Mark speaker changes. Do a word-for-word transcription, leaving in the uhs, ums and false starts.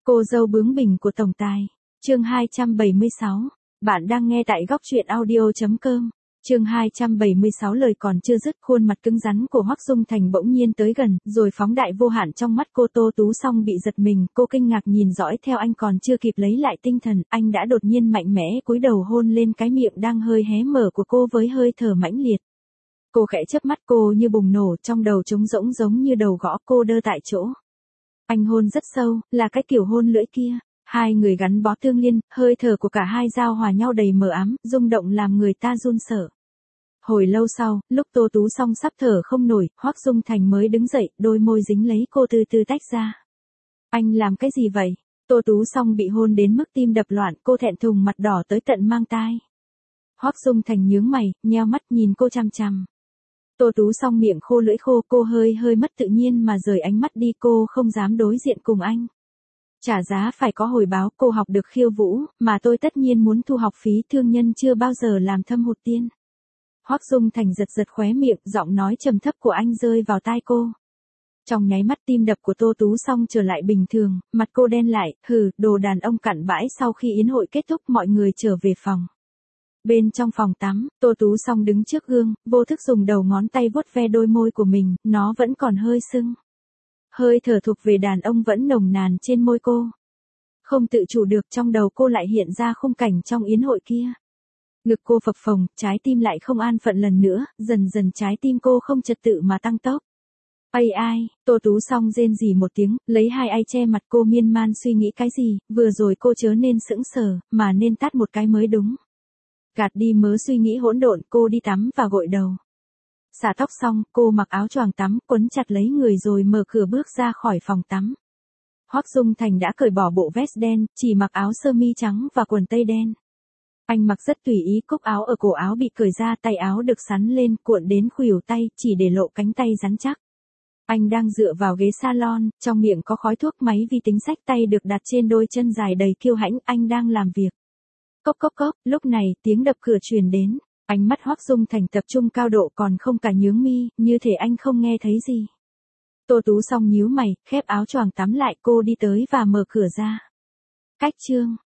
Speaker 1: Cô dâu bướng bỉnh của tổng tài. Chương hai trăm bảy mươi sáu. Bạn đang nghe tại góc truyện audio chấm com. Chương hai trăm bảy mươi sáu lời còn chưa dứt, khuôn mặt cứng rắn của Hoắc Dung Thành bỗng nhiên tới gần, rồi phóng đại vô hạn trong mắt cô. Tô Tú Song bị giật mình, cô kinh ngạc nhìn dõi theo anh, còn chưa kịp lấy lại tinh thần, anh đã đột nhiên mạnh mẽ cúi đầu hôn lên cái miệng đang hơi hé mở của cô với hơi thở mãnh liệt. Cô khẽ chớp mắt, cô như bùng nổ, trong đầu trống rỗng giống như đầu gõ, cô đơ tại chỗ. Anh hôn rất sâu, là cái kiểu hôn lưỡi kia. Hai người gắn bó tương liên, hơi thở của cả hai giao hòa nhau đầy mờ ám, rung động làm người ta run sợ. Hồi lâu sau, lúc Tô Tú Song sắp thở không nổi, Hoắc Dung Thành mới đứng dậy, đôi môi dính lấy cô từ từ tách ra. Anh làm cái gì vậy? Tô Tú Song bị hôn đến mức tim đập loạn, cô thẹn thùng mặt đỏ tới tận mang tai. Hoắc Dung Thành nhướng mày, nheo mắt nhìn cô chằm chằm. Tô Tú Song miệng khô lưỡi khô, cô hơi hơi mất tự nhiên mà rời ánh mắt đi, cô không dám đối diện cùng anh. Trả giá phải có hồi báo, cô học được khiêu vũ, mà tôi tất nhiên muốn thu học phí, thương nhân chưa bao giờ làm thâm hụt tiền. Hoắc Dung Thành giật giật khóe miệng, giọng nói trầm thấp của anh rơi vào tai cô. Trong nháy mắt tim đập của Tô Tú Song trở lại bình thường, mặt cô đen lại, hừ, đồ đàn ông cặn bãi. Sau khi yến hội kết thúc, mọi người trở về phòng. Bên trong phòng tắm, Tô Tú Song đứng trước gương, vô thức dùng đầu ngón tay vuốt ve đôi môi của mình, nó vẫn còn hơi sưng. Hơi thở thuộc về đàn ông vẫn nồng nàn trên môi cô. Không tự chủ được, trong đầu cô lại hiện ra khung cảnh trong yến hội kia. Ngực cô phập phồng, trái tim lại không an phận lần nữa, dần dần trái tim cô không trật tự mà tăng tốc. Ây ai, Tô Tú Song rên rỉ một tiếng, lấy hai tay che mặt cô, miên man suy nghĩ cái gì, vừa rồi cô chớ nên sững sờ, mà nên tát một cái mới đúng. Gạt đi mớ suy nghĩ hỗn độn, cô đi tắm và gội đầu. Xả tóc xong, cô mặc áo choàng tắm, quấn chặt lấy người rồi mở cửa bước ra khỏi phòng tắm. Hoắc Dung Thành đã cởi bỏ bộ vest đen, chỉ mặc áo sơ mi trắng và quần tây đen. Anh mặc rất tùy ý, cúc áo ở cổ áo bị cởi ra, tay áo được xắn lên, cuộn đến khuỷu tay, chỉ để lộ cánh tay rắn chắc. Anh đang dựa vào ghế salon, trong miệng có khói thuốc, máy vi tính xách tay được đặt trên đôi chân dài đầy kiêu hãnh, anh đang làm việc. Cốc cốc cốc, lúc này, tiếng đập cửa truyền đến. Ánh mắt Hoắc Dung Thành tập trung cao độ, còn không cả nhướng mi, như thể anh không nghe thấy gì. Tô Tú Song nhíu mày, khép áo choàng tắm lại, cô đi tới và mở cửa ra. Cách chương